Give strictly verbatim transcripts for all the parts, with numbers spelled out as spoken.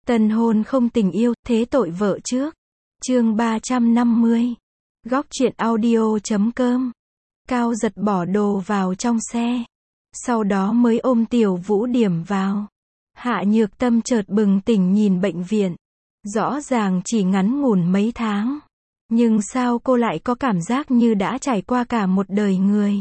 Tân hôn không tình yêu, thế tội vợ trước. Chương ba trăm năm mươi. Góc truyện audio chấm com. Cao giật bỏ đồ vào trong xe. Sau đó mới ôm Tiểu Vũ Điểm vào. Hạ Nhược Tâm chợt bừng tỉnh nhìn bệnh viện. Rõ ràng chỉ ngắn ngủn mấy tháng. Nhưng sao cô lại có cảm giác như đã trải qua cả một đời người.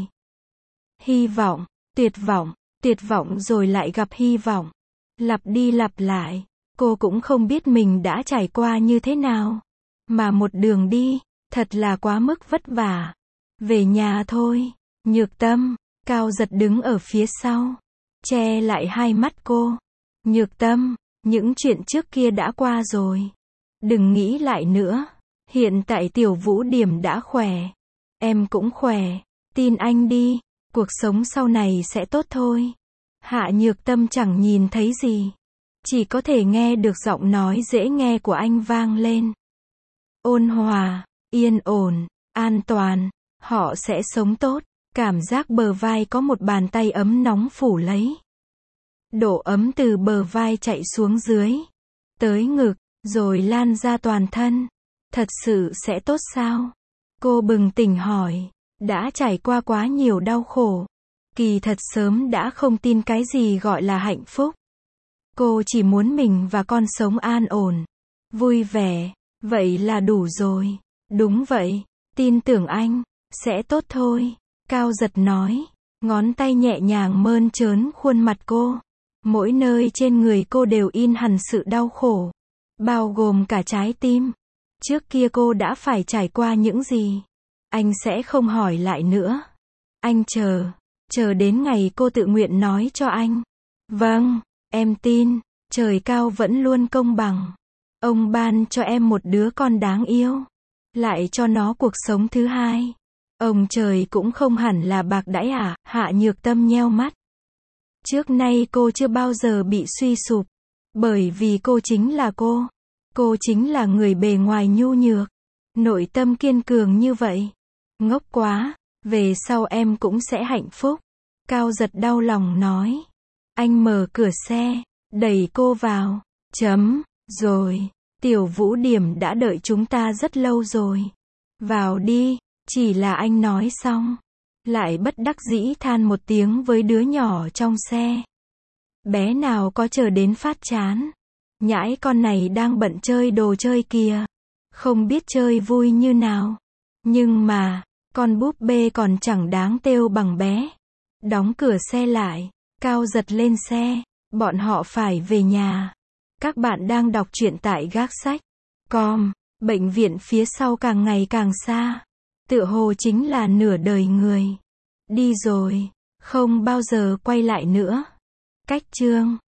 Hy vọng, tuyệt vọng, tuyệt vọng rồi lại gặp hy vọng. Lặp đi lặp lại. Cô cũng không biết mình đã trải qua như thế nào. Mà một đường đi, thật là quá mức vất vả. Về nhà thôi. Nhược Tâm, Cao Giật đứng ở phía sau. Che lại hai mắt cô. Nhược Tâm, những chuyện trước kia đã qua rồi. Đừng nghĩ lại nữa. Hiện tại Tiểu Vũ Điểm đã khỏe. Em cũng khỏe. Tin anh đi. Cuộc sống sau này sẽ tốt thôi. Hạ Nhược Tâm chẳng nhìn thấy gì. Chỉ có thể nghe được giọng nói dễ nghe của anh vang lên. Ôn hòa, yên ổn, an toàn. Họ sẽ sống tốt. Cảm giác bờ vai có một bàn tay ấm nóng phủ lấy. Độ ấm từ bờ vai chạy xuống dưới. Tới ngực, rồi lan ra toàn thân. Thật sự sẽ tốt sao? Cô bừng tỉnh hỏi. Đã trải qua quá nhiều đau khổ. Kỳ thật sớm đã không tin cái gì gọi là hạnh phúc. Cô chỉ muốn mình và con sống an ổn. Vui vẻ. Vậy là đủ rồi. Đúng vậy. Tin tưởng anh. Sẽ tốt thôi. Cao Giật nói. Ngón tay nhẹ nhàng mơn trớn khuôn mặt cô. Mỗi nơi trên người cô đều in hằn sự đau khổ. Bao gồm cả trái tim. Trước kia cô đã phải trải qua những gì? Anh sẽ không hỏi lại nữa. Anh chờ. Chờ đến ngày cô tự nguyện nói cho anh. Vâng, em tin. Trời cao vẫn luôn công bằng. Ông ban cho em một đứa con đáng yêu. Lại cho nó cuộc sống thứ hai. Ông trời cũng không hẳn là bạc đãi à? Hạ Nhược Tâm nheo mắt. Trước nay cô chưa bao giờ bị suy sụp. Bởi vì cô chính là cô. Cô chính là người bề ngoài nhu nhược. Nội tâm kiên cường như vậy. Ngốc quá. Về sau em cũng sẽ hạnh phúc. Cao Giật đau lòng nói. Anh mở cửa xe. Đẩy cô vào. Chấm. Rồi. Tiểu Vũ Điểm đã đợi chúng ta rất lâu rồi. Vào đi. Chỉ là anh nói xong. Lại bất đắc dĩ than một tiếng với đứa nhỏ trong xe. Bé nào có chờ đến phát chán. Nhãi con này đang bận chơi đồ chơi kìa. Không biết chơi vui như nào. Nhưng mà, con búp bê còn chẳng đáng trêu bằng bé. Đóng cửa xe lại. Cao Giật lên xe. Bọn họ phải về nhà. Các bạn đang đọc truyện tại gác sách chấm com. Bệnh viện phía sau càng ngày càng xa. Tựa hồ chính là nửa đời người. Đi rồi. Không bao giờ quay lại nữa. Cách chương